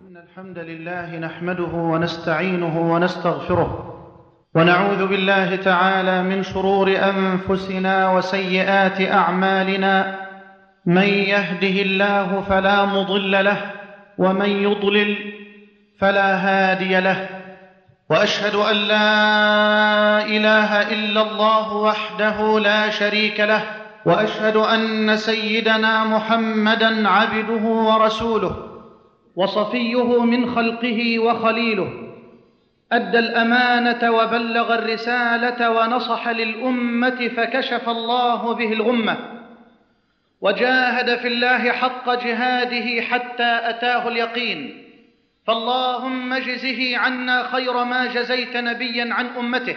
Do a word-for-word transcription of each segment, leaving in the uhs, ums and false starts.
إن الحمد لله نحمده ونستعينه ونستغفره ونعوذ بالله تعالى من شرور أنفسنا وسيئات أعمالنا. من يهده الله فلا مضل له ومن يضلل فلا هادي له، وأشهد أن لا إله إلا الله وحده لا شريك له، وأشهد أن سيدنا محمدًا عبده ورسوله وصفيه من خلقه وخليله، أدى الأمانة وبلغ الرسالة ونصح للأمة فكشف الله به الغمة، وجاهد في الله حق جهاده حتى أتاه اليقين. فاللهم اجزه عنا خير ما جزيت نبيا عن أمته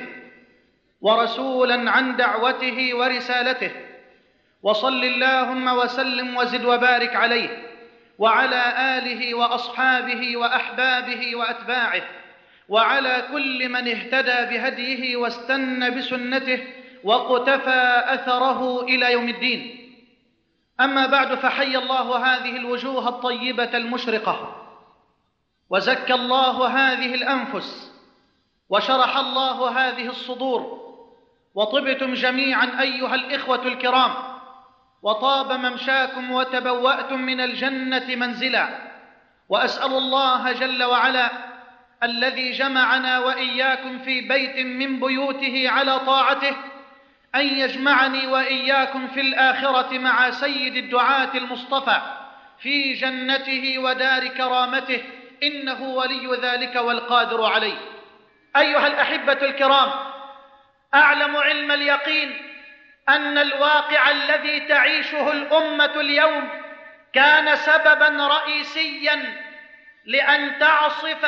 ورسولا عن دعوته ورسالته، وصل اللهم وسلم وزد وبارك عليه وعلى آله وأصحابه وأحبابه وأتباعه وعلى كل من اهتدى بهديه واستنى بسنته وقتفى أثره إلى يوم الدين. أما بعد، فحي الله هذه الوجوه الطيبة المشرقة، وزكى الله هذه الأنفس، وشرح الله هذه الصدور، وطبتم جميعا أيها الإخوة الكرام، وطاب ممشاكم وتبوأتم من الجنة منزلا. وأسأل الله جل وعلا الذي جمعنا وإياكم في بيت من بيوته على طاعته أن يجمعني وإياكم في الآخرة مع سيد الدعاة المصطفى في جنته ودار كرامته، إنه ولي ذلك والقادر عليه. أيها الأحبة الكرام، أعلم علم اليقين أن الواقع الذي تعيشه الأمة اليوم كان سببا رئيسيا لأن تعصف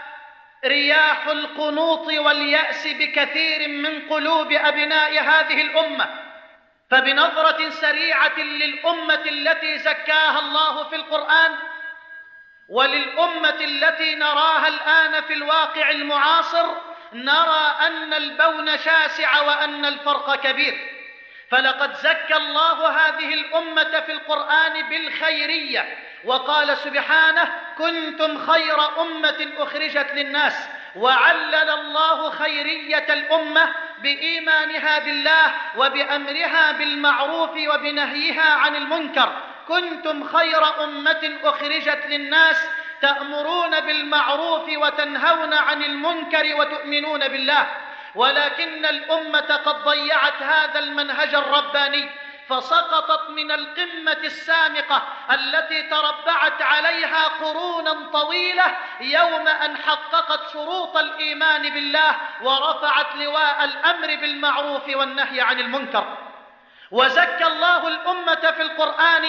رياح القنوط واليأس بكثير من قلوب أبناء هذه الأمة. فبنظرة سريعة للأمة التي زكاها الله في القرآن، وللأمة التي نراها الآن في الواقع المعاصر، نرى أن البون شاسع وأن الفرق كبير. فلقد زكى الله هذه الأمة في القرآن بالخيرية، وقال سبحانه: كنتم خير أمة أخرجت للناس. وعلل الله خيرية الأمة بإيمانها بالله وبأمرها بالمعروف وبنهيها عن المنكر. كنتم خير أمة أخرجت للناس تأمرون بالمعروف وتنهون عن المنكر وتؤمنون بالله. ولكن الأمة قد ضيعت هذا المنهج الرباني، فسقطت من القمة السامقة التي تربعت عليها قرونا طويلة يوم أن حققت شروط الإيمان بالله ورفعت لواء الأمر بالمعروف والنهي عن المنكر. وزكى الله الأمة في القرآن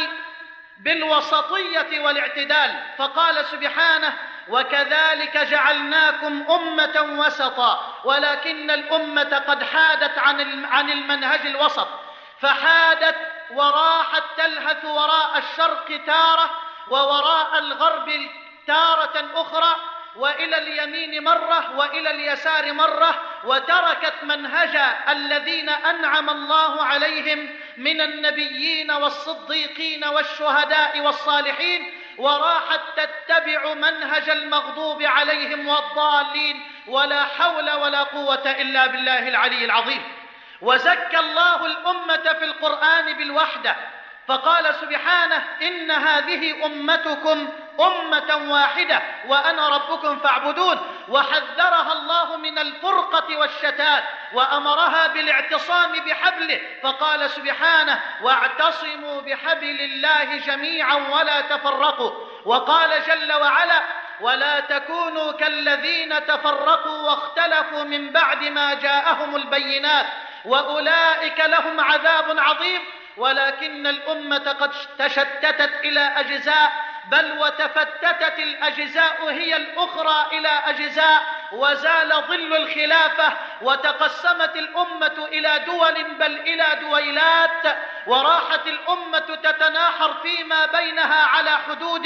بالوسطية والاعتدال، فقال سبحانه: وكذلك جعلناكم أمة وسطا. ولكن الأمة قد حادت عن المنهج الوسط، فحادت وراحت تلهث وراء الشرق تارة ووراء الغرب تارة أخرى، وإلى اليمين مرة وإلى اليسار مرة، وتركت منهج الذين أنعم الله عليهم من النبيين والصديقين والشهداء والصالحين، وراحت تتبع منهج المغضوب عليهم والضالين. ولا حول ولا قوة إلا بالله العلي العظيم. وزكى الله الأمة في القرآن بالوحدة، فقال سبحانه: إن هذه أمتكم أمة واحدة وأنا ربكم فاعبدون. وحذرها الله من الفرقة والشتات، وأمرها بالاعتصام بحبله، فقال سبحانه: واعتصموا بحبل الله جميعا ولا تفرقوا. وقال جل وعلا: ولا تكونوا كالذين تفرقوا واختلفوا من بعد ما جاءهم البينات وأولئك لهم عذاب عظيم. ولكن الأمة قد تشتتت إلى أجزاء، بل وتفتتت الأجزاء هي الأخرى إلى أجزاء، وزال ظل الخلافة، وتقسمت الأمة إلى دول بل إلى دويلات، وراحت الأمة تتناحر فيما بينها على حدود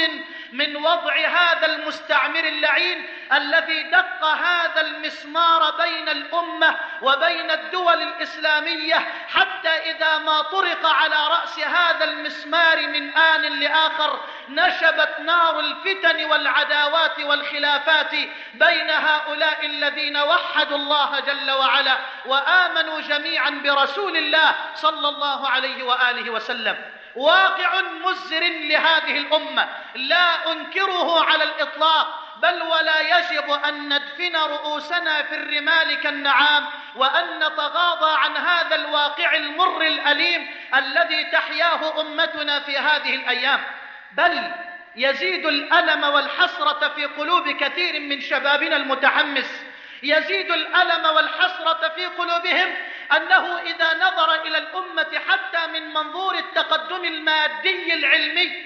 من وضع هذا المستعمر اللعين الذي دق هذا المسمار بين الأمة وبين الدول الإسلامية، حتى إذا ما طرق على رأس هذا المسمار من آن لآخر نشبت نار الفتن والعداوات والخلافات بين هؤلاء الذين وحدوا الله جل وعلا وآمنوا جميعا برسول الله صلى الله عليه وآله وسلم. واقع مزر لهذه الأمة لا أنكره على الإطلاق، بل ولا يجب أن ندفن رؤوسنا في الرمال كالنعام وأن نتغاضى عن هذا الواقع المر الأليم الذي تحياه أمتنا في هذه الأيام. بل يزيد الألم والحسرة في قلوب كثير من شبابنا المتحمس، يزيد الألم والحسرة في قلوبهم أنه إذا نظر إلى الأمة حتى من منظور التقدم المادي العلمي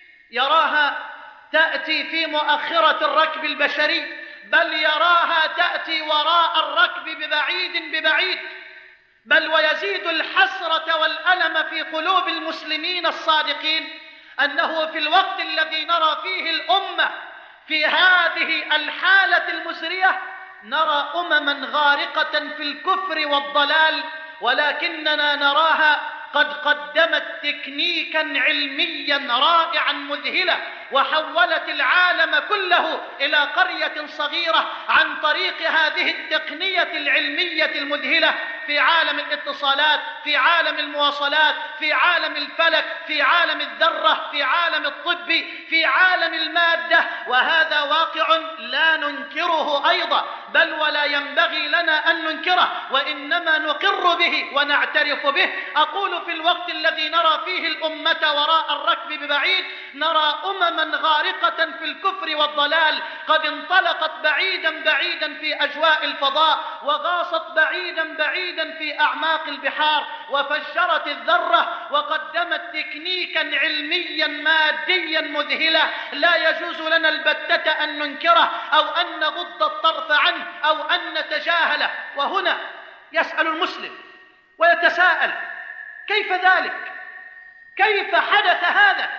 يراها تأتي في مؤخرة الركب البشري، بل يراها تأتي وراء الركب ببعيد ببعيد. بل ويزيد الحسرة والألم في قلوب المسلمين الصادقين أنه في الوقت الذي نرى فيه الأمة في هذه الحالة المزرية نرى أمما غارقة في الكفر والضلال، ولكننا نراها قد قدمت تكنيكا علميا رائعا مذهلا وحولت العالم كله إلى قرية صغيرة عن طريق هذه التقنية العلمية المذهلة في عالم الاتصالات، في عالم المواصلات، في عالم الفلك، في عالم الذرة، في عالم الطب، في عالم المادة. وهذا واقع لا ننكره أيضا، بل ولا ينبغي لنا أن ننكره، وإنما نقر به ونعترف به. أقول في الوقت الذي نرى فيه الأمة وراء الركب ببعيد نرى أمما غارقة في الكفر والضلال قد انطلقت بعيدا بعيدا في أجواء الفضاء، وغاصت بعيدا بعيدا في أعماق البحار، وفجرت الذرة، وقدمت تكنيكا علميا ماديا مذهلا لا يجوز لنا البتة أن ننكره أو أن نغض الطرف عنه أو أن نتجاهله. وهنا يسأل المسلم ويتساءل: كيف ذلك؟ كيف حدث هذا؟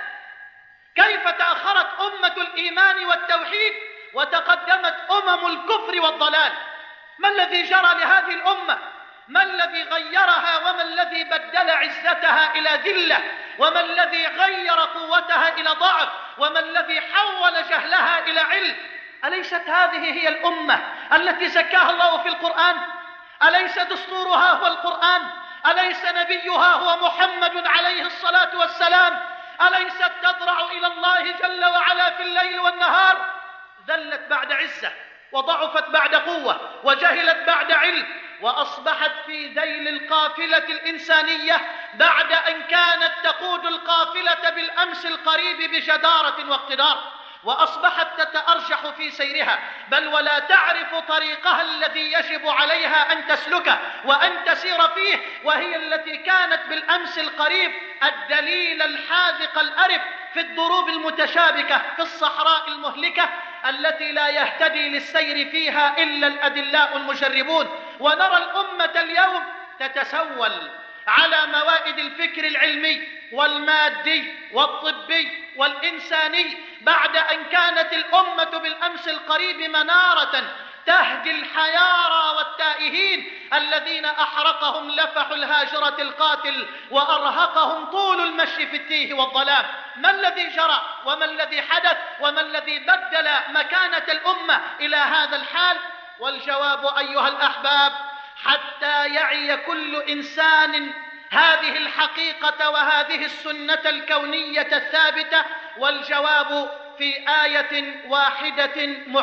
كيف تأخرت أمة الإيمان والتوحيد وتقدمت أمم الكفر والضلال؟ ما الذي جرى لهذه الأمة؟ ما الذي غيرها؟ وما الذي بدل عزتها إلى ذلة؟ وما الذي غير قوتها إلى ضعف؟ وما الذي حول جهلها إلى علم؟ أليست هذه هي الأمة التي زكاها الله في القرآن؟ أليس دستورها هو القرآن؟ أليس نبيها هو محمد عليه الصلاة والسلام؟ أليست تضرع إلى الله جل وعلا في الليل والنهار؟ ذلت بعد عزة، وضعفت بعد قوة، وجهلت بعد علم، وأصبحت في ذيل القافلة الإنسانية بعد أن كانت تقود القافلة بالأمس القريب بجدارة واقتدار، وأصبحت تتأرجح في سيرها، بل ولا تعرف طريقها الذي يجب عليها أن تسلكه وأن تسير فيه، وهي التي كانت بالأمس القريب الدليل الحاذق الأرف في الضروب المتشابكة في الصحراء المهلكة التي لا يهتدي للسير فيها إلا الأدلاء المجربون. ونرى الأمة اليوم تتسول على موائد الفكر العلمي والمادي والطبي والإنساني بعد أن كانت الأمة بالأمس القريب منارة تهدي الحيارى والتائهين الذين أحرقهم لفح الهاجرة القاتل وأرهقهم طول المشي في التيه والظلام. ما الذي جرى وما الذي حدث وما الذي بدل مكانة الأمة إلى هذا الحال؟ والجواب أيها الأحباب حتى يعي كل إنسان هذه الحقيقة وهذه السنة الكونية الثابتة، والجواب في آية واحدة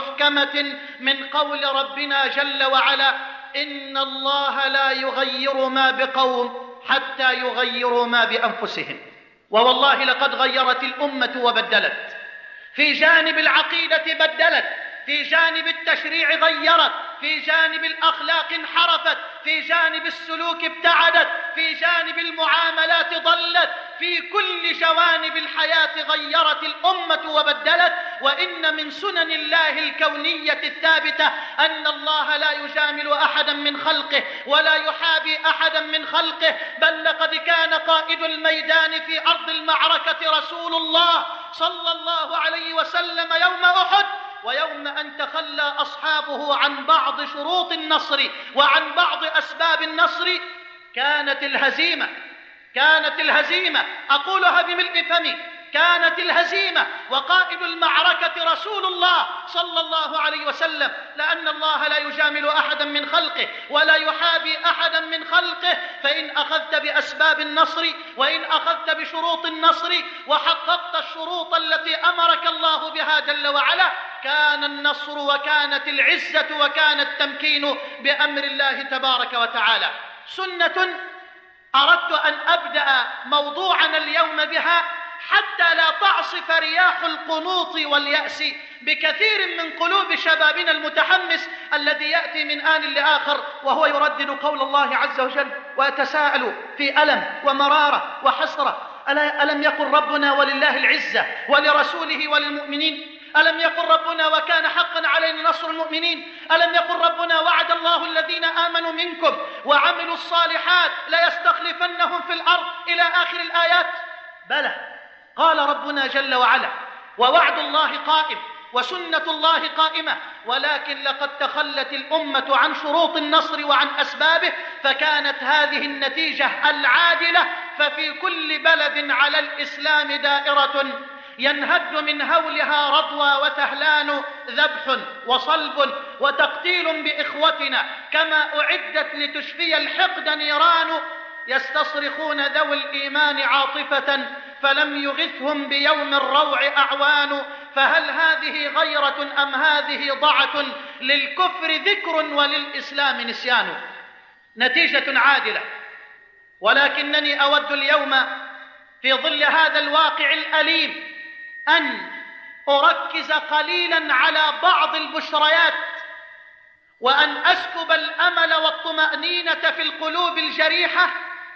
محكمة من قول ربنا جل وعلا: إن الله لا يغير ما بقوم حتى يغيروا ما بأنفسهم. ووالله لقد غيرت الأمة وبدلت، في جانب العقيدة بدلت، في جانب التشريع غيرت، في جانب الأخلاق انحرفت، في جانب السلوك ابتعدت، في جانب المعاملات ضلت، في كل جوانب الحياة غيرت الأمة وبدلت. وإن من سنن الله الكونية الثابتة أن الله لا يجامل أحدا من خلقه ولا يحابي أحدا من خلقه، بل لقد كان قائد الميدان في أرض المعركة رسول الله صلى الله عليه وسلم يوم أحد، ويوم أن تخلى أصحابه عن بعض شروط النصر وعن بعض أسباب النصر كانت الهزيمة كانت الهزيمة أقولها بملء فمي، كانت الهزيمة وقائد المعركة رسول الله صلى الله عليه وسلم، لأن الله لا يجامل أحدا من خلقه ولا يحابي أحدا من خلقه. فإن أخذت بأسباب النصر وإن أخذت بشروط النصر وحققت الشروط التي أمرك الله بها جل وعلا كان النصر وكانت العزة وكان التمكين بأمر الله تبارك وتعالى. سنة أردت أن أبدأ موضوعنا اليوم بها حتى لا تعصف رياح القنوط واليأس بكثير من قلوب شبابنا المتحمس الذي يأتي من آن لآخر وهو يردد قول الله عز وجل ويتساءل في ألم ومرارة وحسرة: ألم يقل ربنا ولله العزة ولرسوله وللمؤمنين؟ ألم يقل ربنا وكان حقا علينا نصر المؤمنين؟ ألم يقل ربنا وعد الله الذين آمنوا منكم وعملوا الصالحات ليستخلفنهم في الأرض إلى آخر الآيات؟ بلى، قال ربنا جل وعلا: ووعد الله قائم وسنة الله قائمة، ولكن لقد تخلت الأمة عن شروط النصر وعن أسبابه فكانت هذه النتيجة العادلة. ففي كل بلد على الإسلام دائرة ينهد من هولها رضوى وتهلان ذبح وصلب وتقتيل بإخوتنا، كما أعدت لتشفي الحقد نيران، يستصرخون ذوي الإيمان عاطفة فلم يغثهم بيوم الروع أعوان. فهل هذه غيرة أم هذه ضعة؟ للكفر ذكر وللإسلام نسيان. نتيجة عادلة، ولكنني أود اليوم في ظل هذا الواقع الأليم أن أركز قليلا على بعض البشريات وأن أسكب الأمل والطمأنينة في القلوب الجريحة،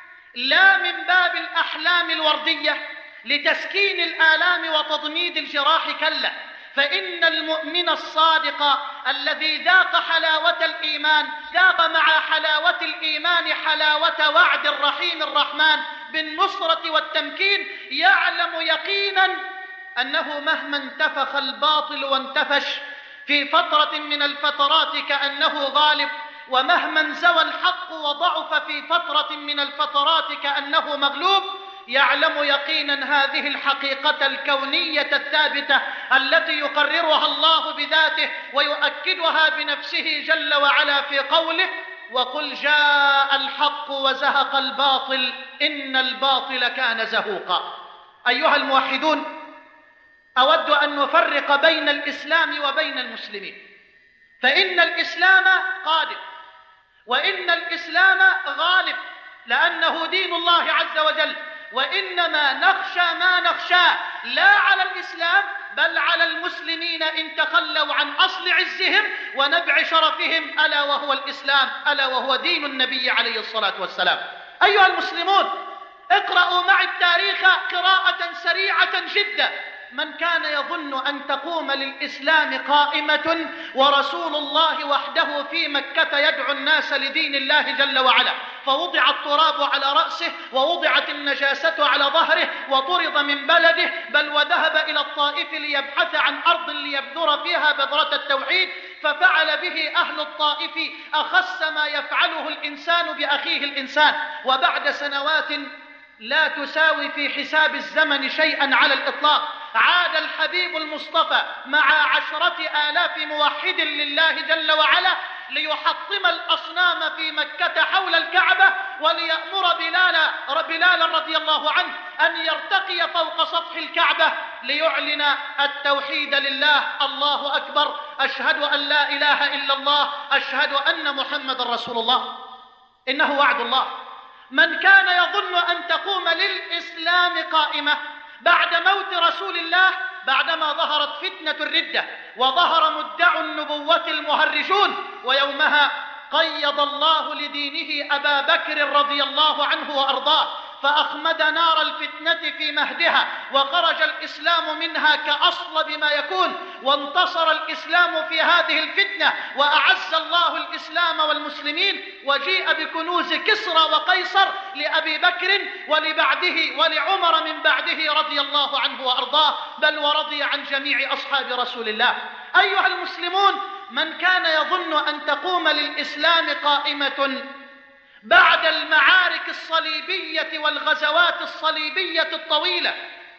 لا من باب الأحلام الوردية لتسكين الآلام وتضميد الجراح، كلا، فإن المؤمن الصادق الذي ذاق حلاوة الإيمان ذاق مع حلاوة الإيمان حلاوة وعد الرحيم الرحمن بالنصرة والتمكين، يعلم يقينا أنه مهما انتفخ الباطل وانتفش في فترة من الفترات كأنه غالب، ومهما انزوى الحق وضعف في فترة من الفترات كأنه مغلوب، يعلم يقينا هذه الحقيقة الكونية الثابتة التي يقررها الله بذاته ويؤكدها بنفسه جل وعلا في قوله: وقل جاء الحق وزهق الباطل إن الباطل كان زهوقا. أيها الموحدون، أود أن نفرق بين الإسلام وبين المسلمين، فإن الإسلام قادم وإن الإسلام غالب، لأنه دين الله عز وجل، وإنما نخشى ما نخشاه لا على الإسلام بل على المسلمين إن تخلوا عن أصل عزهم ونبع شرفهم، ألا وهو الإسلام، ألا وهو دين النبي عليه الصلاة والسلام. أيها المسلمون، اقرأوا معي التاريخ قراءة سريعة جدا. من كان يظن أن تقوم للإسلام قائمة ورسول الله وحده في مكة يدعو الناس لدين الله جل وعلا، فوضع التراب على رأسه ووضعت النجاسة على ظهره وطرد من بلده، بل وذهب إلى الطائف ليبحث عن أرض ليبذر فيها بذرة التوحيد، ففعل به أهل الطائف أخس ما يفعله الإنسان بأخيه الإنسان. وبعد سنوات لا تساوي في حساب الزمن شيئا على الإطلاق، عاد الحبيب المصطفى مع عشرة آلاف موحد لله جل وعلا ليحطم الأصنام في مكة حول الكعبة، وليأمر بلال بلالا رضي الله عنه أن يرتقي فوق سطح الكعبة ليعلن التوحيد لله. الله أكبر، أشهد أن لا إله إلا الله، أشهد أن محمد رسول الله. إنه وعد الله. من كان يظن أن تقوم للإسلام قائمة بعد موت رسول الله، بعدما ظهرت فتنة الردة وظهر مدعو النبوة المهرجون، ويومها قيض الله لدينه أبا بكر رضي الله عنه وأرضاه، فأخمد نار الفتنة في مهدها، وخرج الإسلام منها كأصلب ما يكون، وانتصر الإسلام في هذه الفتنة، وأعز الله الإسلام والمسلمين، وجيء بكنوز كسرى وقيصر لأبي بكر ولبعده ولعمر من بعده رضي الله عنه وأرضاه، بل ورضي عن جميع أصحاب رسول الله. أيها المسلمون، من كان يظن أن تقوم للإسلام قائمة بعد المعارك الصليبية والغزوات الصليبية الطويلة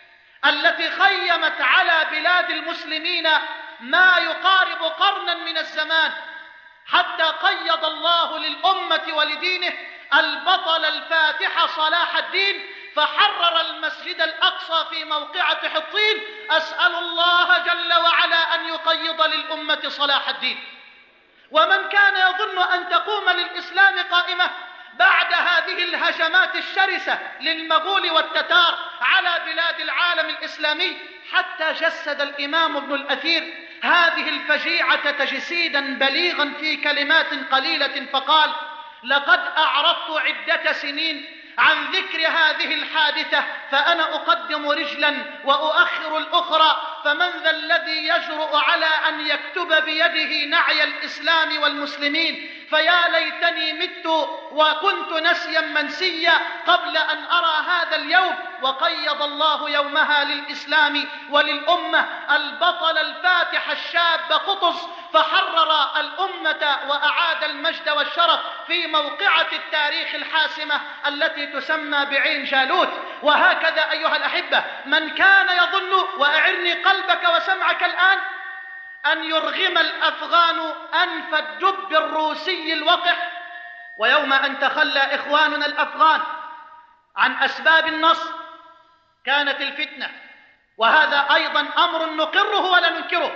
التي خيمت على بلاد المسلمين ما يقارب قرنا من الزمان، حتى قيض الله للأمة ولدينه البطل الفاتح صلاح الدين فحرر المسجد الأقصى في موقعة حطين، أسأل الله جل وعلا أن يقيض للأمة صلاح الدين. ومن كان يظن أن تقوم للإسلام قائمة بعد هذه الهجمات الشرسة للمغول والتتار على بلاد العالم الإسلامي، حتى جسد الإمام ابن الأثير هذه الفجيعة تجسيدا بليغا في كلمات قليلة، فقال: لقد أعرضت عدة سنين عن ذكر هذه الحادثة، فأنا أقدم رجلا وأؤخر الأخرى، فمن ذا الذي يجرؤ على أن يكتب بيده نعي الإسلام والمسلمين؟ فيا ليتني مت وكنت نسيا منسيا قبل أن أرى هذا اليوم. وقيض الله يومها للإسلام وللأمة البطل الفاتح الشاب قطز، فحرر الأمة وأعاد المجد والشرف في موقعة التاريخ الحاسمة التي تسمى بعين جالوت. وهكذا أيها الأحبة، من كان يظن، وأعرني قلبك وسمعك الآن، أن يرغم الأفغان أنف الدب الروسي الوقح، ويوم أن تخلى إخواننا الأفغان عن أسباب النصر كانت الفتنة، وهذا أيضا أمر نقره ولا ننكره،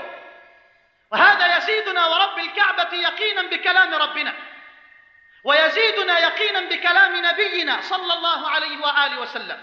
وهذا يزيدنا ورب الكعبة يقينا بكلام ربنا، ويزيدنا يقينا بكلام نبينا صلى الله عليه وآله وسلم.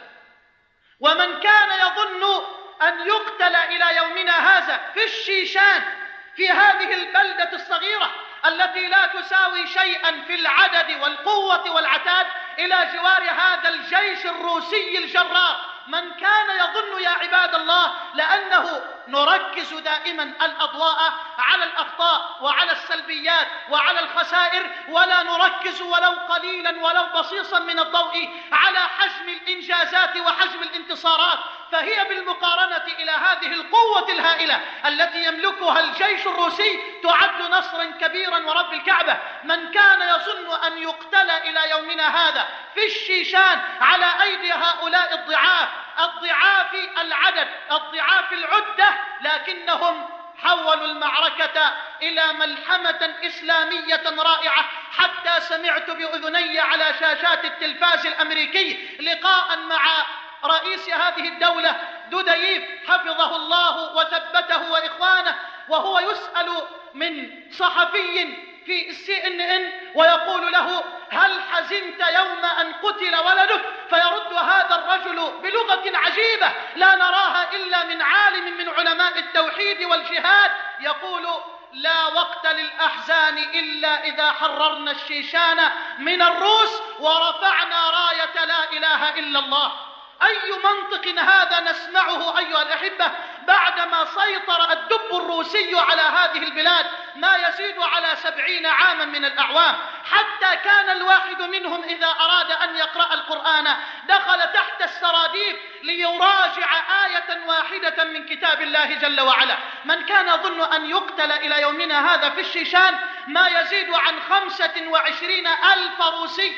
ومن كان يظن أن يقتل إلى يومنا هذا في الشيشان، في هذه البلدة الصغيرة التي لا تساوي شيئا في العدد والقوة والعتاد إلى جوار هذا الجيش الروسي الجرار، من كان يظن يا عباد الله، لأنه نركز دائما الأضواء على الأخطاء وعلى السلبيات وعلى الخسائر، ولا نركز ولو قليلا ولو بسيطا من الضوء على حجم الإنجازات وحجم الانتصارات، فهي بالمقارنة إلى هذه القوة الهائلة التي يملكها الجيش الروسي تعد نصرا كبيرا ورب الكعبة. من كان يظن أن يقتل إلى يومنا هذا في الشيشان على أيدي هؤلاء الضعاف، الضعاف العدد، الضعاف العدة، لكنهم حولوا المعركة إلى ملحمة إسلامية رائعة، حتى سمعت بأذني على شاشات التلفاز الأمريكي لقاء مع رئيس هذه الدولة دودييف حفظه الله وثبته وإخوانه، وهو يسأل من صحفي في السي ان ان ويقول له: هل حزنت يوم أن قتل ولدك؟ فيرد هذا الرجل بلغة عجيبة لا نراها إلا من عالم من علماء التوحيد والجهاد، يقول: لا وقت للأحزان إلا إذا حررنا الشيشان من الروس ورفعنا راية لا إله إلا الله. أي منطق هذا نسمعه أيها الأحبة بعدما سيطر الدب الروسي على هذه البلاد ما يزيد على سبعين عاما من الأعوام، حتى كان الواحد منهم إذا أراد أن يقرأ القرآن دخل تحت السراديب ليراجع آية واحدة من كتاب الله جل وعلا. من كان يظن أن يقتل إلى يومنا هذا في الشيشان ما يزيد عن خمسة وعشرين ألف روسي،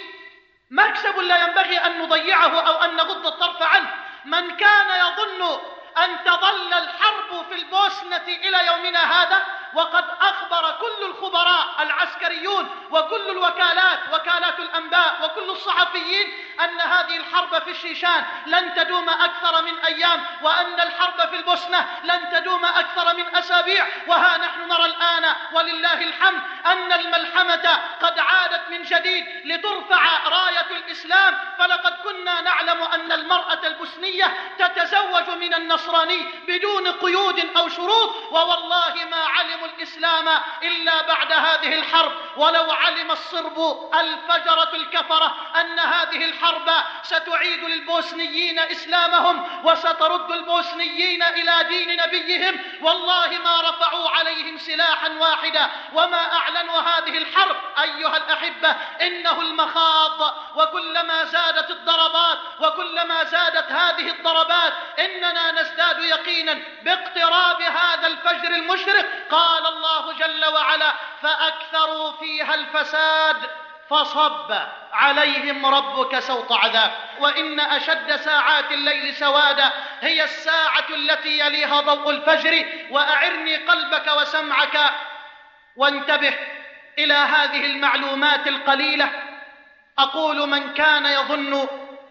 مكسب لا ينبغي أن نضيعه أو أن نغض الطرف عنه. من كان يظن أن تظل الحرب في البوسنة إلى يومنا هذا، وقد أخبر كل الخبراء العسكريون وكل الوكالات، وكالات الأنباء وكل الصحفيين، أن هذه الحرب في الشيشان لن تدوم أكثر من أيام، وأن الحرب في البوسنة لن تدوم أكثر من أسابيع. وها نحن نرى الآن ولله الحمد أن الملحمة قد عادت من جديد لترفع راية الإسلام. فلقد كنا نعلم أن المرأة البوسنية تتزوج من النصراني بدون قيود أو شروط، ووالله ما علموا علموا الإسلام إلا بعد هذه الحرب، ولو علم الصرب الفجرة الكفرة أن هذه الحرب ستعيد للبوسنيين إسلامهم وسترد البوسنيين إلى دين نبيهم، والله ما رفعوا عليهم سلاحا واحدا وما أعلنوا هذه الحرب. أيها الأحبة، إنه المخاض، وكلما زادت الضربات وكلما زادت هذه الضربات إننا نزداد يقينا باقتراب هذا الفجر المشرق. قال الله جل وعلا: فأكثروا فيها الفساد فصب عليهم ربك سوط عذاب. وإن أشد ساعات الليل سوادا هي الساعة التي يليها ضوء الفجر. وأعرني قلبك وسمعك وانتبه إلى هذه المعلومات القليلة. أقول: من كان يظن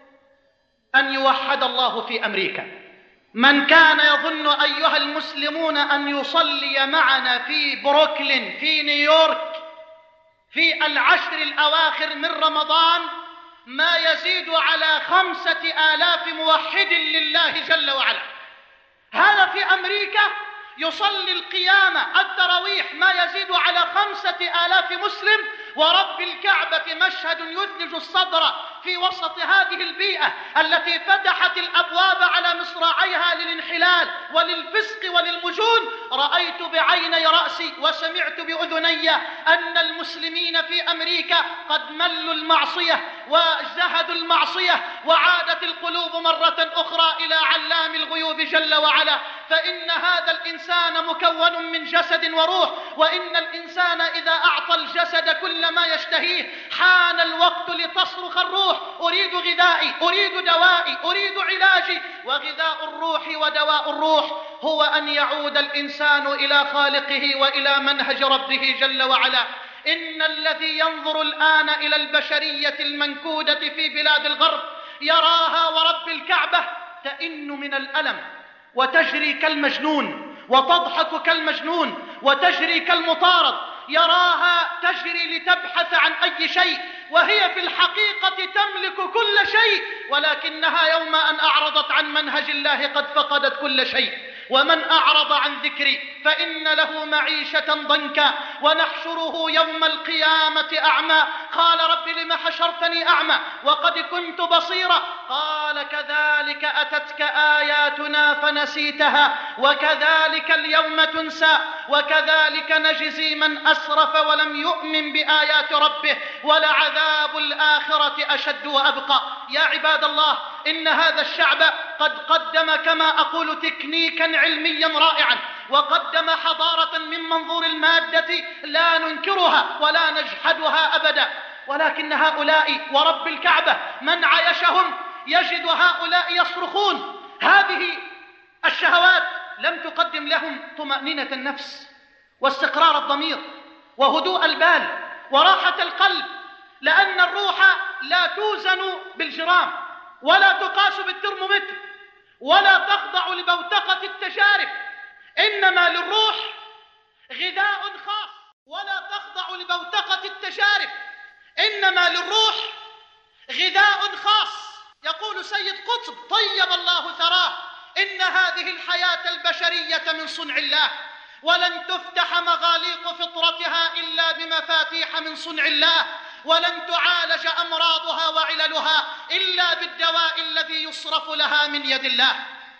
أن يوحد الله في أمريكا، من كان يظن أيها المسلمون أن يصلي معنا في بروكلين في نيويورك في العشر الأواخر من رمضان ما يزيد على خمسة آلاف موحد لله جل وعلا. هذا في أمريكا يصلي القيامة التراويح ما يزيد على خمسة آلاف مسلم، ورب الكعبة مشهد يثلج الصدر في وسط هذه البيئة التي فتحت الأبواب على مصراعيها للانحلال وللفسق وللمجون. رأيت بعيني رأسي وسمعت بأذني أن المسلمين في أمريكا قد ملوا المعصية واجتهدوا المعصية، وعادت القلوب مرة أخرى إلى علام الغيوب جل وعلا. فإن هذا الإنسان مكون من جسد وروح، وإن الإنسان إذا أعطى الجسد كل ما يشتهيه حان الوقت لتصرخ الروح: أريد غذائي، أريد دوائي، أريد علاجي. وغذاء الروح ودواء الروح هو أن يعود الإنسان إلى خالقه وإلى منهج ربه جل وعلا. إن الذي ينظر الآن إلى البشرية المنكودة في بلاد الغرب يراها ورب الكعبة تئن من الألم وتجري كالمجنون وتضحك كالمجنون وتجري كالمطارد. يراها تجري لتبحث عن أي شيء وهي في الحقيقة تملك كل شيء، ولكنها يوم أن أعرضت عن منهج الله قد فقدت كل شيء. ومن أعرض عن ذكري فإن له معيشة ضنكا ونحشره يوم القيامة أعمى. قال: رب لم حشرتني أعمى وقد كنت بصيرا؟ قال: كذلك أتتك آياتنا فنسيتها وكذلك اليوم تنسى وكذلك نجزي من أسرف ولم يؤمن بآيات ربه ولعذاب الآخرة أشد وأبقى. يا عباد الله، إن هذا الشعب قد قدم كما أقول تكنيكا علميا رائعا، وقدم حضارة من منظور المادة لا ننكرها ولا نجحدها أبدا، ولكن هؤلاء ورب الكعبة من عايشهم يجد هؤلاء يصرخون. هذه الشهوات لم تقدم لهم طمأنينة النفس واستقرار الضمير وهدوء البال وراحة القلب، لأن الروح لا توزن بالجرام ولا تقاس بالترمومتر ولا تخضع لبوتقة التجارب، إنما للروح غذاء خاص. ولا تخضع لبوتقة التجارب، إنما للروح غذاء خاص. يقول سيد قطب طيب الله ثراه: إن هذه الحياة البشرية من صنع الله، ولن تفتح مغاليق فطرتها إلا بمفاتيح من صنع الله، ولن تعالج أمراضها وعللها إلا بالدواء الذي يصرف لها من يد الله.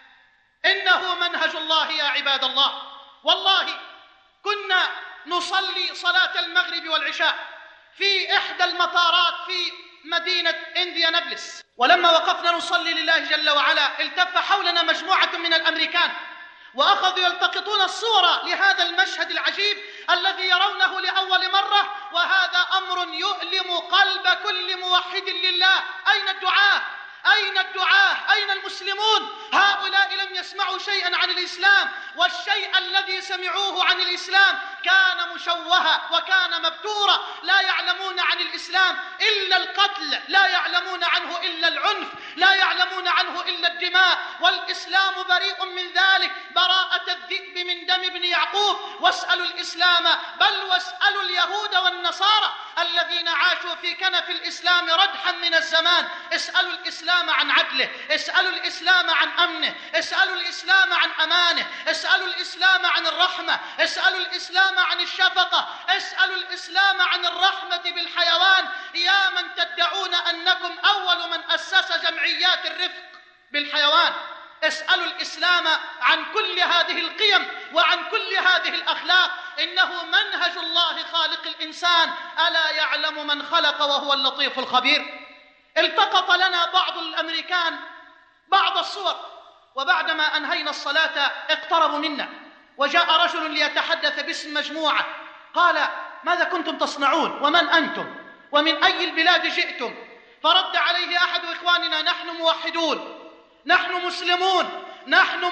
إنه منهج الله يا عباد الله. والله كنا نصلي صلاة المغرب والعشاء في إحدى المطارات في مدينة إنديانابلس، ولما وقفنا نصلي لله جل وعلا التف حولنا مجموعة من الأمريكان وأخذوا يلتقطون الصور لهذا المشهد العجيب الذي يرونه لأول مرة، وهذا أمر يؤلم قلب كل موحد لله. أين الدعاة؟ أين الدعاة؟ أين المسلمون؟ هؤلاء لم يسمعوا شيئا عن الإسلام، والشيء الذي سمعوه عن الإسلام كان مشوها وكان مبتورا، لا يعلمون عن الإسلام إلا القتل، لا يعلمون عنه إلا العنف، لا يعلمون عنه إلا الدماء، والإسلام بريء من ذلك براءة الذئب من دم ابن يعقوب. واسألوا الإسلام بل واسألوا اليهود والنصارى الذين عاشوا في كنف الإسلام ردحا من الزمان، اسألوا الإسلام عن عدله، اسألوا الإسلام عن أمنه، اسألوا الإسلام عن أمانه، اسألوا الإسلام عن الرحمة، اسألوا الإسلام عن الشفقة، اسألوا الإسلام عن الرحمة بالحيوان. يا من تدعون أنكم أول من أسس جمعيات الرفق بالحيوان، اسألوا الإسلام عن كل هذه القيم وعن كل هذه الأخلاق. إنه منهج الله خالق الإنسان، ألا يعلم من خلق وهو اللطيف الخبير. التقط لنا بعض الأمريكان بعض الصور، وبعدما أنهينا الصلاة اقتربوا منا، وجاء رجل ليتحدث باسم مجموعة، قال: ماذا كنتم تصنعون؟ ومن أنتم؟ ومن أي البلاد جئتم؟ فرد عليه أحد إخواننا: نحن موحدون، نحن مسلمون، نحن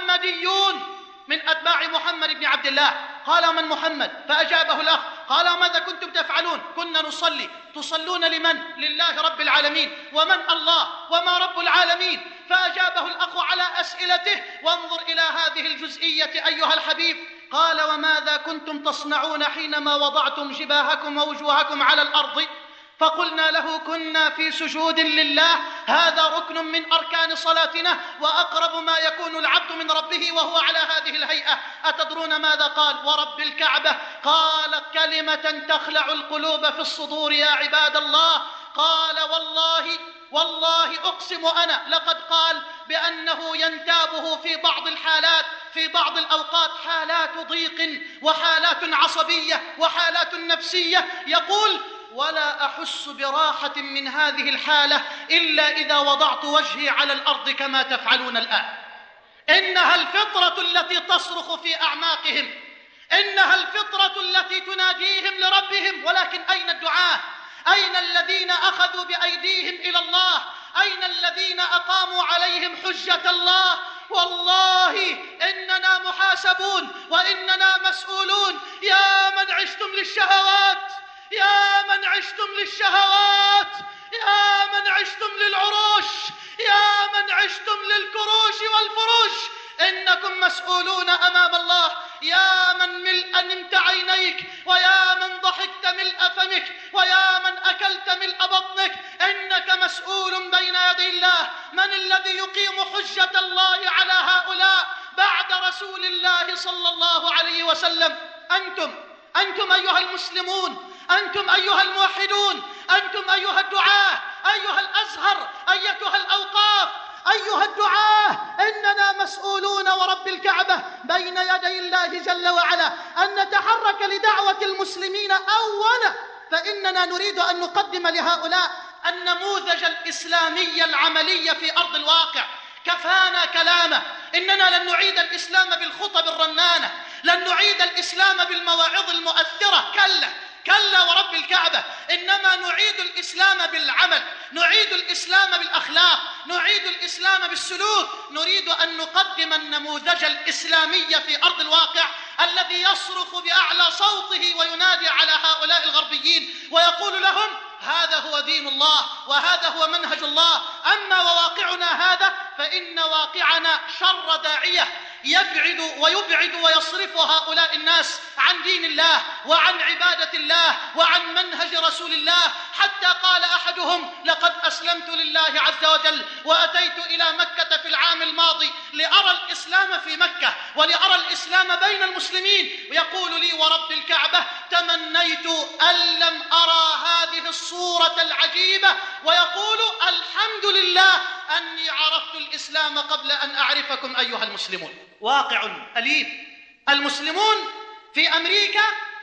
محمديون من أتباع محمد بن عبد الله. قال: من محمد؟ فأجابه الأخ قال: ماذا كنتم تفعلون؟ كنا نصلي. تصلون لمن؟ لله رب العالمين. ومن الله؟ وما رب العالمين؟ فأجابه الأخ على أسئلته. وانظر إلى هذه الجزئية أيها الحبيب، قال: وماذا كنتم تصنعون حينما وضعتم جباهكم ووجوهكم على الأرض؟ فقلنا له: كنا في سجود لله، هذا ركن من أركان صلاتنا، وأقرب ما يكون العبد من ربه وهو على هذه الهيئة. أتدرون ماذا قال؟ ورب الكعبة. قال كلمة تخلع القلوب في الصدور يا عباد الله. قال: والله والله أقسم أنا لقد قال بأنه ينتابه في بعض الحالات، في بعض الأوقات، حالات ضيق وحالات عصبية وحالات نفسية، يقول: ولا أحس براحة من هذه الحالة إلا إذا وضعت وجهي على الأرض كما تفعلون الآن. إنها الفطرة التي تصرخ في أعماقهم، إنها الفطرة التي تناديهم لربهم. ولكن أين الدعاة؟ أين الذين أخذوا بأيديهم إلى الله؟ أين الذين أقاموا عليهم حجة الله؟ والله إننا محاسبون وإننا مسؤولون. يا من عشتم للشهوات، يا من عشتم للشهوات، يا من عشتم للعروش، يا من عشتم للكروش والفروش، إنكم مسؤولون أمام الله. يا من ملء نمت عينيك، ويا من ضحكت ملء فمك، ويا من أكلت ملء بطنك، إنك مسؤول بين يدي الله. من الذي يقيم حجة الله على هؤلاء بعد رسول الله صلى الله عليه وسلم؟ أنتم أنتم أيها المسلمون، أنتم أيها الموحدون، أنتم أيها الدعاة، أيها الأزهر، أيتها الأوقاف، أيها الدعاة، إننا مسؤولون ورب الكعبة بين يدي الله جل وعلا أن نتحرك لدعوة المسلمين أولا، فإننا نريد أن نقدم لهؤلاء النموذج الإسلامي العملي في أرض الواقع. كفانا كلامه. إننا لن نعيد الإسلام بالخطب الرنانة، لن نعيد الإسلام بالمواعظ المؤثرة، كلا كلا ورب الكعبة. إنما نعيد الإسلام بالعمل، نعيد الإسلام بالأخلاق، نعيد الإسلام بالسلوك. نريد أن نقدم النموذج الإسلامي في أرض الواقع الذي يصرخ بأعلى صوته وينادي على هؤلاء الغربيين ويقول لهم: هذا هو دين الله وهذا هو منهج الله. أما وواقعنا هذا فإن واقعنا شر داعية يبعد ويبعد ويصرف هؤلاء الناس عن دين الله وعن عبادة الله وعن منهج رسول الله. حتى قال أحدهم: لقد أسلمت لله عز وجل وأتيت إلى مكة في العام الماضي لأرى الإسلام في مكة ولأرى الإسلام بين المسلمين. ويقول لي: ورب الكعبة تمنيت أن لم أرى هذه الصورة العجيبة. ويقول: الحمد لله أني عرفت الإسلام قبل أن أعرفكم أيها المسلمون. واقع أليم. المسلمون في أمريكا،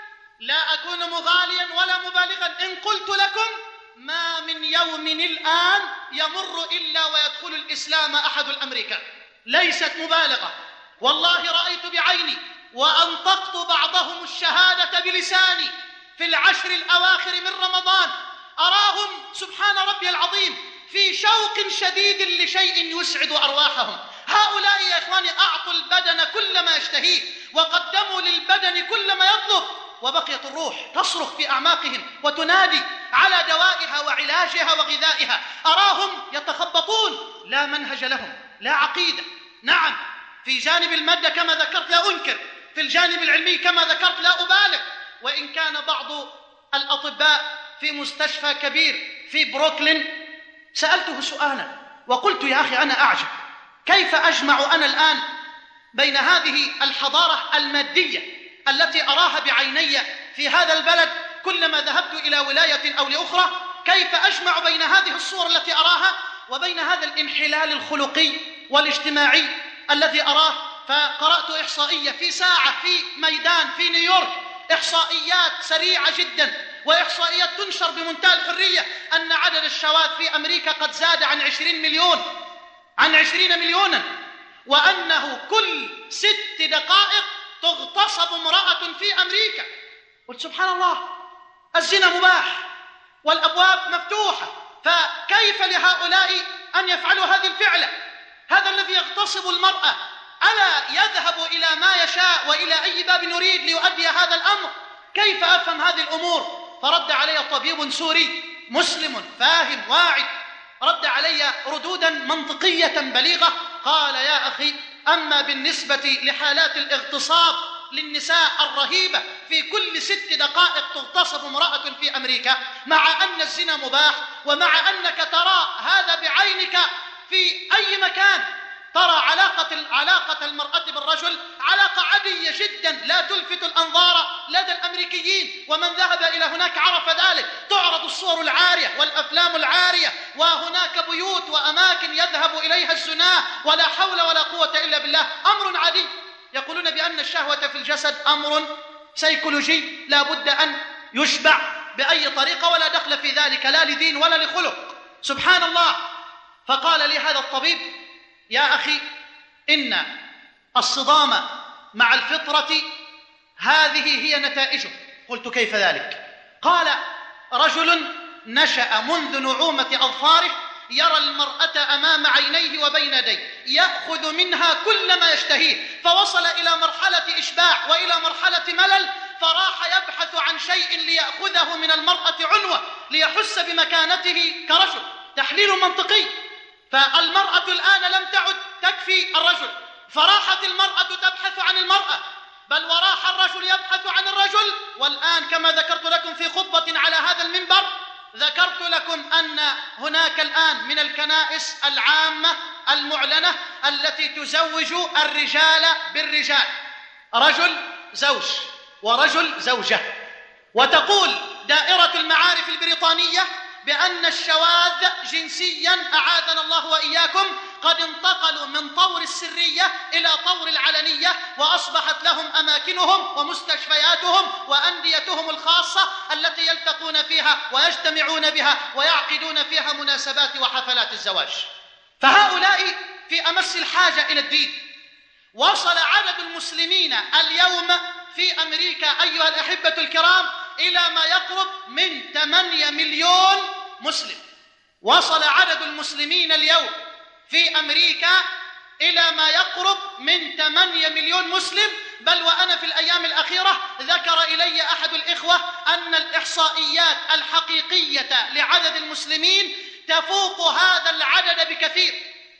لا أكون مغاليا ولا مبالغا إن قلت لكم ما من يوم الآن يمر إلا ويدخل الإسلام أحد الأمريكان. ليست مبالغة، والله رأيت بعيني وأنطقت بعضهم الشهادة بلساني في العشر الأواخر من رمضان. أراهم سبحان ربي العظيم في شوق شديد لشيء يسعد أرواحهم. هؤلاء يا إخواني أعطوا البدن كل ما يشتهيه، وقدموا للبدن كل ما يطلب، وبقيت الروح تصرخ في أعماقهم وتنادي على دوائها وعلاجها وغذائها. أراهم يتخبطون، لا منهج لهم، لا عقيدة. نعم، في جانب المادة كما ذكرت لا أنكر، في الجانب العلمي كما ذكرت لا أبالغ، وإن كان بعض الأطباء في مستشفى كبير في بروكلين سألته سؤالا وقلت يا أخي أنا أعجب، كيف أجمع أنا الآن بين هذه الحضارة المادية التي أراها بعيني في هذا البلد كلما ذهبت إلى ولاية أو لأخرى، كيف أجمع بين هذه الصور التي أراها وبين هذا الانحلال الخلقي والاجتماعي الذي أراه؟ فقرأت إحصائية في ساعة في ميدان في نيويورك، إحصائيات سريعة جدا وإحصائيات تنشر بمنتهى الحرية، أن عدد الشواذ في أمريكا قد زاد عن عشرين مليون عن عشرين مليونا، وأنه كل ست دقائق تغتصب امرأة في أمريكا. قلت سبحان الله، الزنا مباح والأبواب مفتوحة، فكيف لهؤلاء أن يفعلوا هذه الفعلة؟ هذا الذي يغتصب المرأة ألا يذهب إلى ما يشاء وإلى أي باب يريد ليؤدي هذا الأمر؟ كيف أفهم هذه الأمور؟ فرد علي طبيب سوري مسلم فاهم واعي، رد علي ردودا منطقية بليغة، قال يا أخي أما بالنسبة لحالات الاغتصاب للنساء الرهيبة في كل ست دقائق تغتصب امرأة في أمريكا، مع أن الزنا مباح ومع أنك ترى هذا بعينك في أي مكان، ترى علاقة علاقة المرأة بالرجل علاقة عادية جدا لا تلفت الأنظار لدى الأمريكيين، ومن ذهب إلى هناك عرف ذلك. تعرض الصور العارية والأفلام العارية، وهناك بيوت وأماكن يذهب إليها الزنا، ولا حول ولا قوة إلا بالله، أمر عادي. يقولون بأن الشهوة في الجسد أمر سيكولوجي لا بد أن يشبع بأي طريقة، ولا دخل في ذلك لا لدين ولا لخلق. سبحان الله. فقال لي هذا الطبيب يا أخي إن الصدام مع الفطرة هذه هي نتائجه. قلت كيف ذلك؟ قال رجل نشأ منذ نعومة أظفاره يرى المرأة أمام عينيه وبين يديه، يأخذ منها كل ما يشتهيه، فوصل إلى مرحلة إشباع وإلى مرحلة ملل، فراح يبحث عن شيء ليأخذه من المرأة عنوة ليحس بمكانته كرجل. تحليل منطقي. فالمرأة الآن لم تعد تكفي الرجل، فراحت المرأة تبحث عن المرأة، بل وراح الرجل يبحث عن الرجل. والآن كما ذكرت لكم في خطبة على هذا المنبر، ذكرت لكم أن هناك الآن من الكنائس العامة المعلنة التي تزوج الرجال بالرجال، رجل زوج ورجل زوجة، وتقول دائرة المعارف البريطانية بأن الشواذ جنسيا أعاذنا الله وإياكم قد انتقلوا من طور السرية إلى طور العلنية، وأصبحت لهم أماكنهم ومستشفياتهم وأنديتهم الخاصة التي يلتقون فيها ويجتمعون بها ويعقدون فيها مناسبات وحفلات الزواج. فهؤلاء في أمس الحاجة إلى الدين. وصل عدد المسلمين اليوم في أمريكا أيها الأحبة الكرام إلى ما يقرب من ثمانية مليون مسلم. وصل عدد المسلمين اليوم في أمريكا إلى ما يقرب من ثمانية مليون مسلم. بل وأنا في الأيام الأخيرة ذكر إلي أحد الإخوة أن الإحصائيات الحقيقية لعدد المسلمين تفوق هذا العدد بكثير.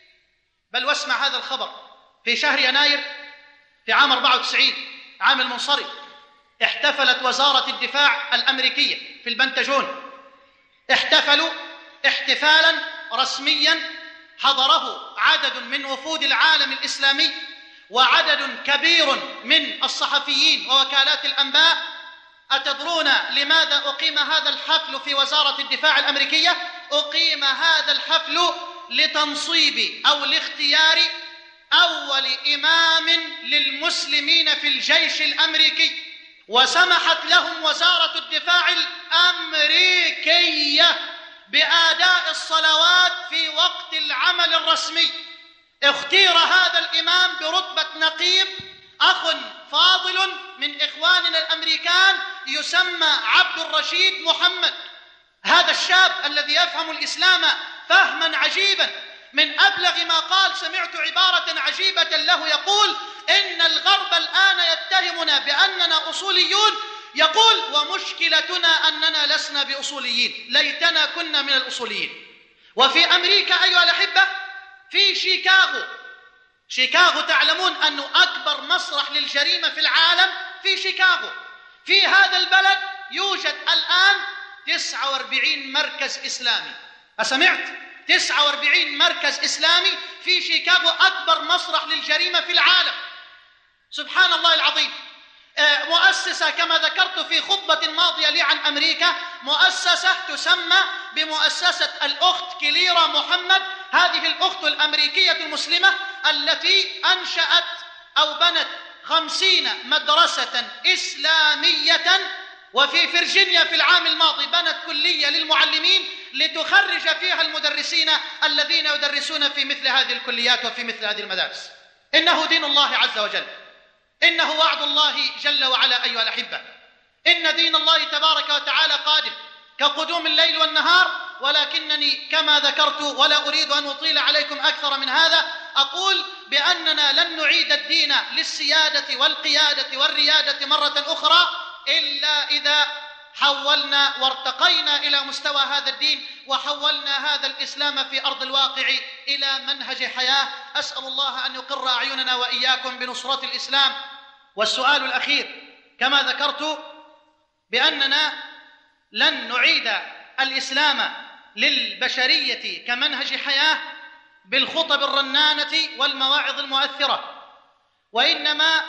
بل واسمع هذا الخبر، في شهر يناير في عام أربعة وتسعين، عام المنصرم، احتفلت وزارة الدفاع الأمريكية في البنتاجون، احتفلوا احتفالا رسميا حضره عدد من وفود العالم الإسلامي وعدد كبير من الصحفيين ووكالات الأنباء. أتدرون لماذا أقيم هذا الحفل في وزارة الدفاع الأمريكية؟ أقيم هذا الحفل لتنصيب أو لاختيار أول إمام للمسلمين في الجيش الأمريكي، وسمحت لهم وزارة الدفاع الأمريكية بأداء الصلوات في وقت العمل الرسمي. اختير هذا الإمام برتبة نقيب، أخ فاضل من إخواننا الأمريكان يسمى عبد الرشيد محمد. هذا الشاب الذي يفهم الإسلام فهما عجيبا، من أبلغ ما قال سمعت عبارة عجيبة له يقول: إن الغرب الآن يتهمنا بأننا أصوليون يقول ومشكلتنا أننا لسنا بأصوليين، ليتنا كنا من الأصوليين. وفي أمريكا أيها الأحبة في شيكاغو، شيكاغو تعلمون أنه أكبر مسرح للجريمة في العالم في شيكاغو. في هذا البلد يوجد الآن تسعة وأربعين مركز إسلامي. أسمعت؟ تسعة وأربعين مركز إسلامي في شيكاغو، أكبر مسرح للجريمة في العالم. سبحان الله العظيم. مؤسسة كما ذكرت في خطبة ماضية لي عن أمريكا، مؤسسة تسمى بمؤسسة الأخت كليرا محمد. هذه الأخت الأمريكية المسلمة التي أنشأت أو بنت خمسين مدرسة إسلامية، وفي فرجينيا في العام الماضي بنت كلية للمعلمين لتخرج فيها المدرسين الذين يدرسون في مثل هذه الكليات وفي مثل هذه المدارس. إنه دين الله عز وجل، إنه وعد الله جل وعلا أيها الأحبة. إن دين الله تبارك وتعالى قادم كقدوم الليل والنهار، ولكنني كما ذكرت ولا أريد أن أطيل عليكم أكثر من هذا، أقول بأننا لن نعيد الدين للسيادة والقيادة والريادة مرة أخرى إلا إذا حولنا وارتقينا إلى مستوى هذا الدين، وحولنا هذا الإسلام في أرض الواقع إلى منهج حياة. أسأل الله أن يقر أعيننا وإياكم بنصرة الإسلام. والسؤال الأخير كما ذكرت بأننا لن نعيد الإسلام للبشرية كمنهج حياة بالخطب الرنانة والمواعظ المؤثرة، وإنما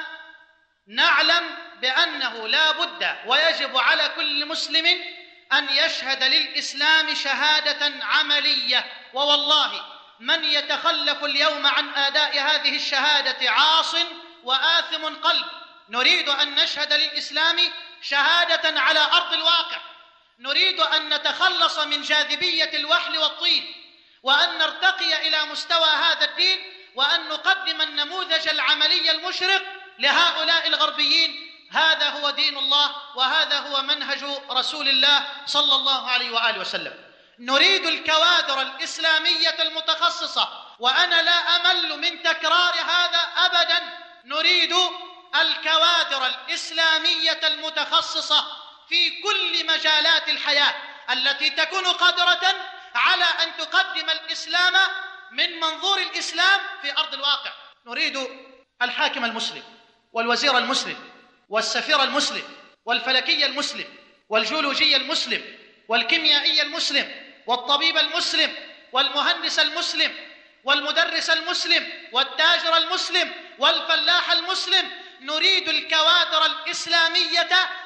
نعلم بأنه لا بد ويجب على كل مسلم أن يشهد للإسلام شهادة عملية. ووالله من يتخلف اليوم عن أداء هذه الشهادة عاص وآثم قلب. نريد أن نشهد للإسلام شهادة على أرض الواقع، نريد أن نتخلص من جاذبية الوحل والطين، وأن نرتقي إلى مستوى هذا الدين، وأن نقدم النموذج العملي المشرق لهؤلاء الغربيين. هذا هو دين الله، وهذا هو منهج رسول الله صلى الله عليه وآله وسلم. نريد الكوادر الإسلامية المتخصصة، وأنا لا أمل من تكرار هذا أبدا. نريد الكوادر الإسلامية المتخصصة في كل مجالات الحياة التي تكون قادرة على أن تقدم الإسلام من منظور الإسلام في أرض الواقع. نريد الحاكم المسلم والوزير المسلم والسفير المسلم والفلكي المسلم والجيولوجي المسلم والكيميائي المسلم والطبيب المسلم والمهندس المسلم والمدرس المسلم والتاجر المسلم والفلاح المسلم. نريد الكوادر الإسلامية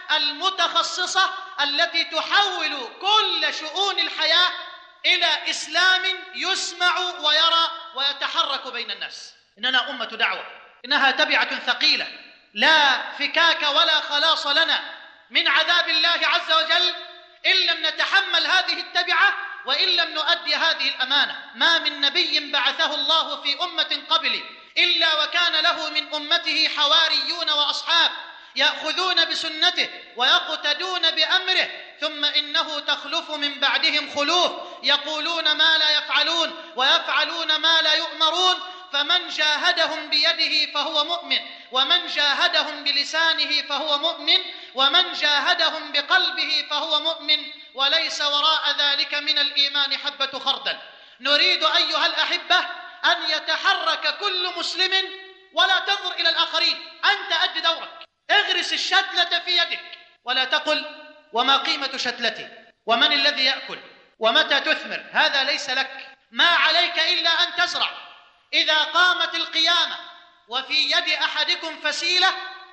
المتخصصة التي تحول كل شؤون الحياة إلى إسلام يسمع ويرى ويتحرك بين الناس. إننا أمة دعوة، إنها تبعة ثقيلة، لا فكاك ولا خلاص لنا من عذاب الله عز وجل إن لم نتحمل هذه التبعة وإن لم نؤدي هذه الأمانة. ما من نبي بعثه الله في أمة قبلي إلا وكان له من أمته حواريون وأصحاب يأخذون بسنته ويقتدون بأمره، ثم إنه تخلف من بعدهم خلوف يقولون ما لا يفعلون ويفعلون ما لا يؤمرون. فمن جاهدهم بيده فهو مؤمن، ومن جاهدهم بلسانه فهو مؤمن، ومن جاهدهم بقلبه فهو مؤمن، وليس وراء ذلك من الإيمان حبة خردل. نريد أيها الأحبة أن يتحرك كل مسلم ولا تنظر إلى الآخرين، أنت أد دورك، اغرس الشتلة في يدك ولا تقل وما قيمة شتلتي ومن الذي يأكل ومتى تثمر، هذا ليس لك. ما عليك إلا أن تزرع. إذا قامت القيامة وفي يد أحدكم فسيلة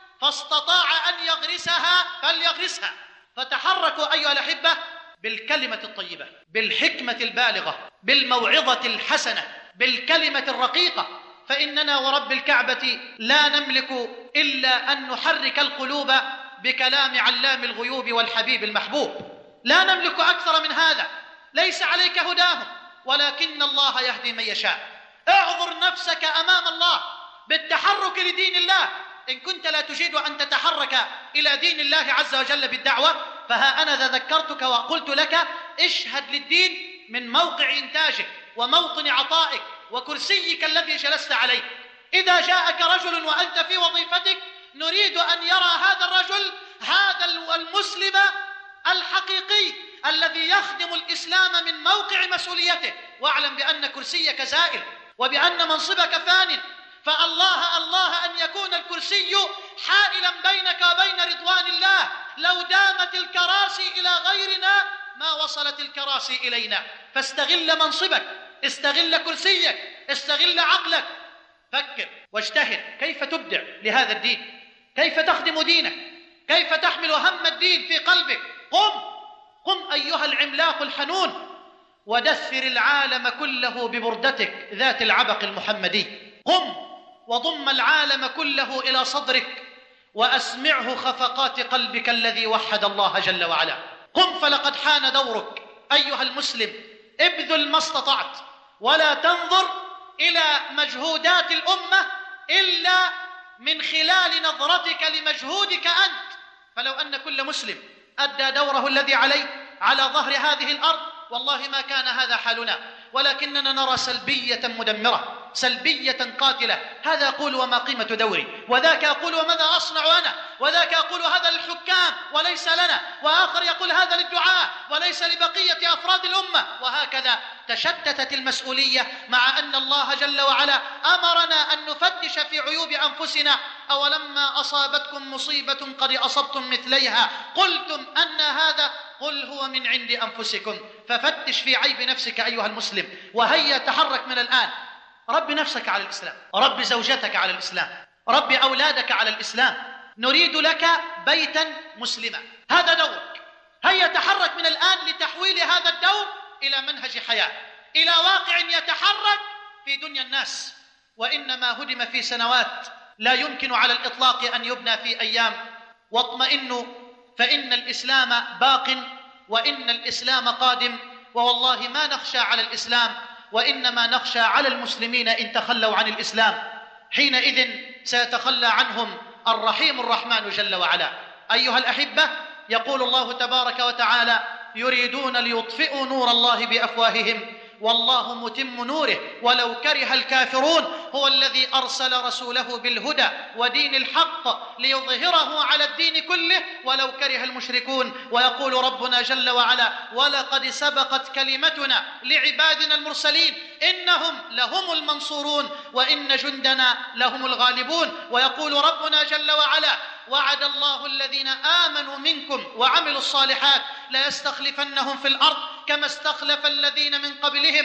فاستطاع أن يغرسها فليغرسها. فتحركوا أيها الأحبة بالكلمة الطيبة، بالحكمة البالغة، بالموعظة الحسنة، بالكلمة الرقيقة، فإننا ورب الكعبة لا نملك إلا أن نحرك القلوب بكلام علام الغيوب والحبيب المحبوب. لا نملك أكثر من هذا. ليس عليك هداهم ولكن الله يهدي من يشاء. اعذر نفسك أمام الله بالتحرك لدين الله. إن كنت لا تجيد أن تتحرك إلى دين الله عز وجل بالدعوة، فها أنا ذكرتك وقلت لك اشهد للدين من موقع إنتاجك وموطن عطائك وكرسيك الذي جلست عليه. إذا جاءك رجل وأنت في وظيفتك نريد أن يرى هذا الرجل هذا الحقيقي الذي يخدم الإسلام من موقع مسؤوليته، واعلم بأن كرسيك زائل وبأن منصبك فان، فالله الله أن يكون الكرسي حائلا بينك وبين رضوان الله. لو دامت الكراسي إلى غيرنا ما وصلت الكراسي إلينا. فاستغل منصبك، استغل كرسيك، استغل عقلك، فكر واجتهد كيف تبدع لهذا الدين، كيف تخدم دينك، كيف تحمل هم الدين في قلبك. قم قم أيها العملاق الحنون ودثر العالم كله ببردتك ذات العبق المحمدي. قم وضم العالم كله إلى صدرك وأسمعه خفقات قلبك الذي وحد الله جل وعلا. قم فلقد حان دورك أيها المسلم. ابذل ما استطعت ولا تنظر إلى مجهودات الأمة إلا من خلال نظرتك لمجهودك أنت. فلو أن كل مسلم أدى دوره الذي عليه على ظهر هذه الأرض والله ما كان هذا حالنا، ولكننا نرى سلبية مدمرة، سلبية قاتلة. هذا أقول وما قيمة دوري، وذاك أقول وماذا أصنع أنا، وذاك أقول هذا للحكام وليس لنا، وآخر يقول هذا للدعاة وليس لبقية أفراد الأمة، وهكذا تشتتت المسؤولية، مع أن الله جل وعلا أمرنا أن نفتش في عيوب أنفسنا. أولما أصابتكم مصيبة قد أصبتم مثليها قلتم أن هذا، قل هو من عند أنفسكم. ففتش في عيب نفسك أيها المسلم، وهيا تحرك من الآن. رب نفسك على الإسلام، رب زوجتك على الإسلام، رب أولادك على الإسلام. نريد لك بيتا مسلما، هذا دورك. هيا تحرك من الآن لتحويل هذا الدور إلى منهج حياة، إلى واقع يتحرك في دنيا الناس. وإنما هدم في سنوات لا يمكن على الإطلاق أن يبنى في أيام. واطمئنوا فإن الإسلام باق، وإن الإسلام قادم، ووالله ما نخشى على الإسلام، وإنما نخشى على المسلمين إن تخلوا عن الإسلام. حينئذ سيتخلى عنهم الرحيم الرحمن جل وعلا. أيها الأحبة، يقول الله تبارك وتعالى: يريدون ليطفئوا نور الله بأفواههم والله متم نوره ولو كره الكافرون. هو الذي أرسل رسوله بالهدى ودين الحق ليظهره على الدين كله ولو كره المشركون. ويقول ربنا جل وعلا: ولقد سبقت كلمتنا لعبادنا المرسلين إنهم لهم المنصورون وإن جندنا لهم الغالبون. ويقول ربنا جل وعلا: وعد الله الذين آمنوا منكم وعملوا الصالحات ليستخلفنهم في الأرض كما استخلف الذين من قبلهم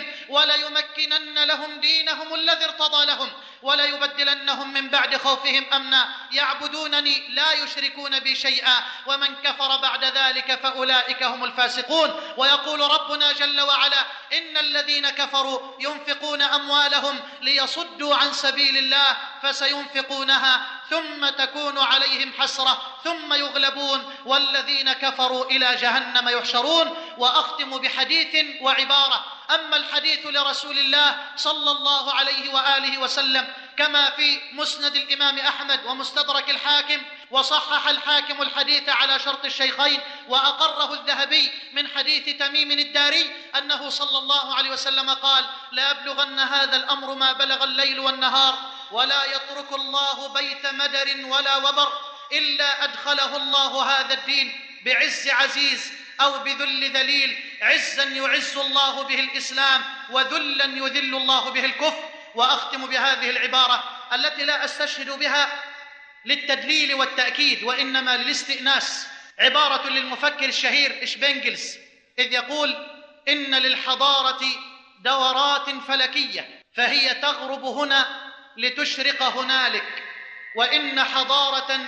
وليمكنن لهم دينهم الذي ارتضى لهم وليبدلنهم من بعد خوفهم أمنا يعبدونني لا يشركون بي شيئا ومن كفر بعد ذلك فأولئك هم الفاسقون. ويقول ربنا جل وعلا: إن الذين كفروا ينفقون أموالهم ليصدوا عن سبيل الله فسينفقونها ثم تكون عليهم حسرة ثم يغلبون والذين كفروا إلى جهنم يحشرون. وأختم بحديث وعبارة: أما الحديث لرسول الله صلى الله عليه وآله وسلم كما في مسند الإمام أحمد ومستدرك الحاكم، وصحح الحاكم الحديث على شرط الشيخين وأقره الذهبي من حديث تميم الداري أنه صلى الله عليه وسلم قال: لا يبلغن هذا الأمر ما بلغ الليل والنهار ولا يترك الله بيت مدر ولا وبر إلا أدخله الله هذا الدين بعز عزيز أو بذل ذليل، عزا يعز الله به الإسلام وذلا يذل الله به الكفر. وأختم بهذه العبارة التي لا أستشهد بها للتدليل والتأكيد وإنما للاستئناس، عبارة للمفكر الشهير إشبنجلز إذ يقول: إن للحضارة دورات فلكية فهي تغرب هنا لتشرق هنالك، وإن حضارة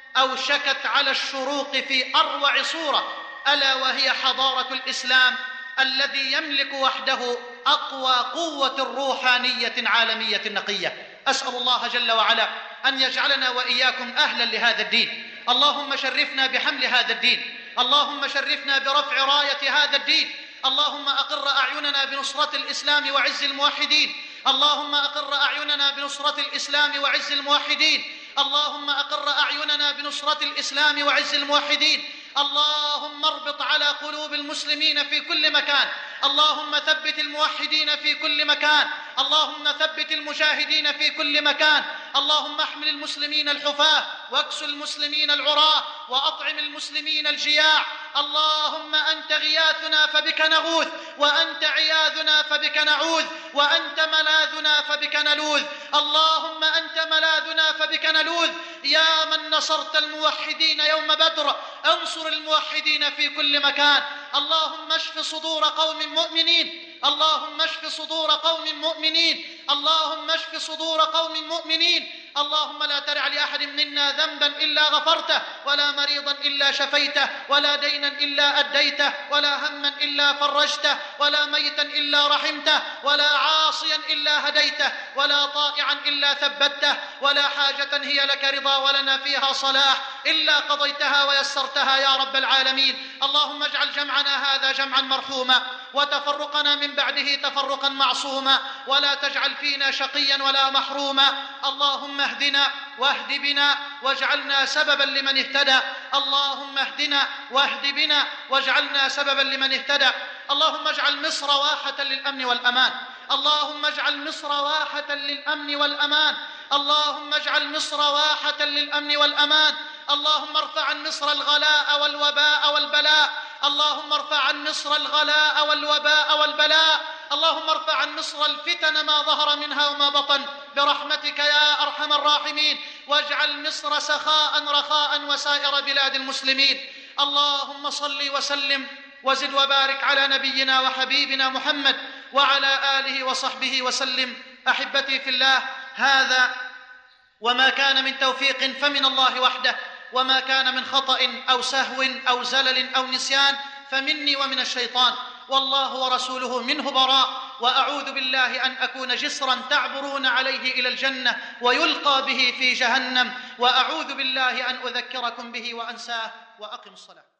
أوشكت على الشروق في أروع صورة ألا وهي حضارة الإسلام الذي يملك وحده أقوى قوة روحانية عالمية نقية. أسأل الله جل وعلا أن يجعلنا وإياكم أهلا لهذا الدين. اللهم شرفنا بحمل هذا الدين، اللهم شرفنا برفع راية هذا الدين، اللهم أقر أعيننا بنصرة الإسلام وعز الموحدين، اللهم أقر أعيننا بنصرة الإسلام وعز الموحدين، اللهم أقر أعيننا بنصرة الإسلام وعز الموحدين. اللهم اربط على قلوب المسلمين في كل مكان، اللهم ثبت الموحدين في كل مكان، اللهم ثبت المجاهدين في كل مكان، اللهم احمل المسلمين الحفاة واكس المسلمين العراة وأطعم المسلمين الجياع. اللهم أنت غياثنا فبك نغوث، وأنت عياذنا فبك نعوذ، وأنت ملاذنا فبك نلوذ. اللهم أنت ملاذنا فبك نلوذ. يا من نصرت الموحدين يوم بدر، انصر الموحدين في كل مكان. اللهم اشف صدور قوم مؤمنين، اللهم اشف صدور قوم مؤمنين، اللهم اشف صدور قوم مؤمنين. اللهم لا تدع لأحد منا ذنبا إلا غفرته، ولا مريضا إلا شفيته، ولا دينا إلا أديته، ولا هما إلا فرجته، ولا ميتا إلا رحمته، ولا عاصيا إلا هديته، ولا طائعا إلا ثبته، ولا حاجة هي لك رضا ولنا فيها صلاح إلا قضيتها ويسرتها يا رب العالمين. اللهم اجعل جمعنا هذا جمعا مرحوما، وتفرقنا من بعده تفرقا معصوما، ولا تجعل فينا شقيا ولا محروما. اللهم اهدنا واهد بنا واجعلنا سببا لمن اهتدى، اللهم اهدنا واهد بنا واجعلنا سببا لمن اهتدى. اللهم اجعل مصر واحة للأمن والأمان، اللهم اجعل مصر واحة للأمن والأمان، اللهم اجعل مصر واحة للأمن والأمان. اللهم ارفع عن مصر الغلاء والوباء والبلاء، اللهم ارفع عن مصر الغلاء والوباء والبلاء، اللهم ارفع عن مصر الفتن ما ظهر منها وما بطن برحمتك يا أرحم الراحمين، واجعل مصر سخاء رخاء وسائر بلاد المسلمين. اللهم صل وسلم وزد وبارك على نبينا وحبيبنا محمد وعلى آله وصحبه وسلم. أحبتي في الله، هذا وما كان من توفيق فمن الله وحده، وما كان من خطأ أو سهو أو زلل أو نسيان فمني ومن الشيطان، والله ورسوله منه براء. وأعوذ بالله أن أكون جسرا تعبرون عليه إلى الجنة ويلقى به في جهنم، وأعوذ بالله أن أذكركم به وأنساه. وأقم الصلاة.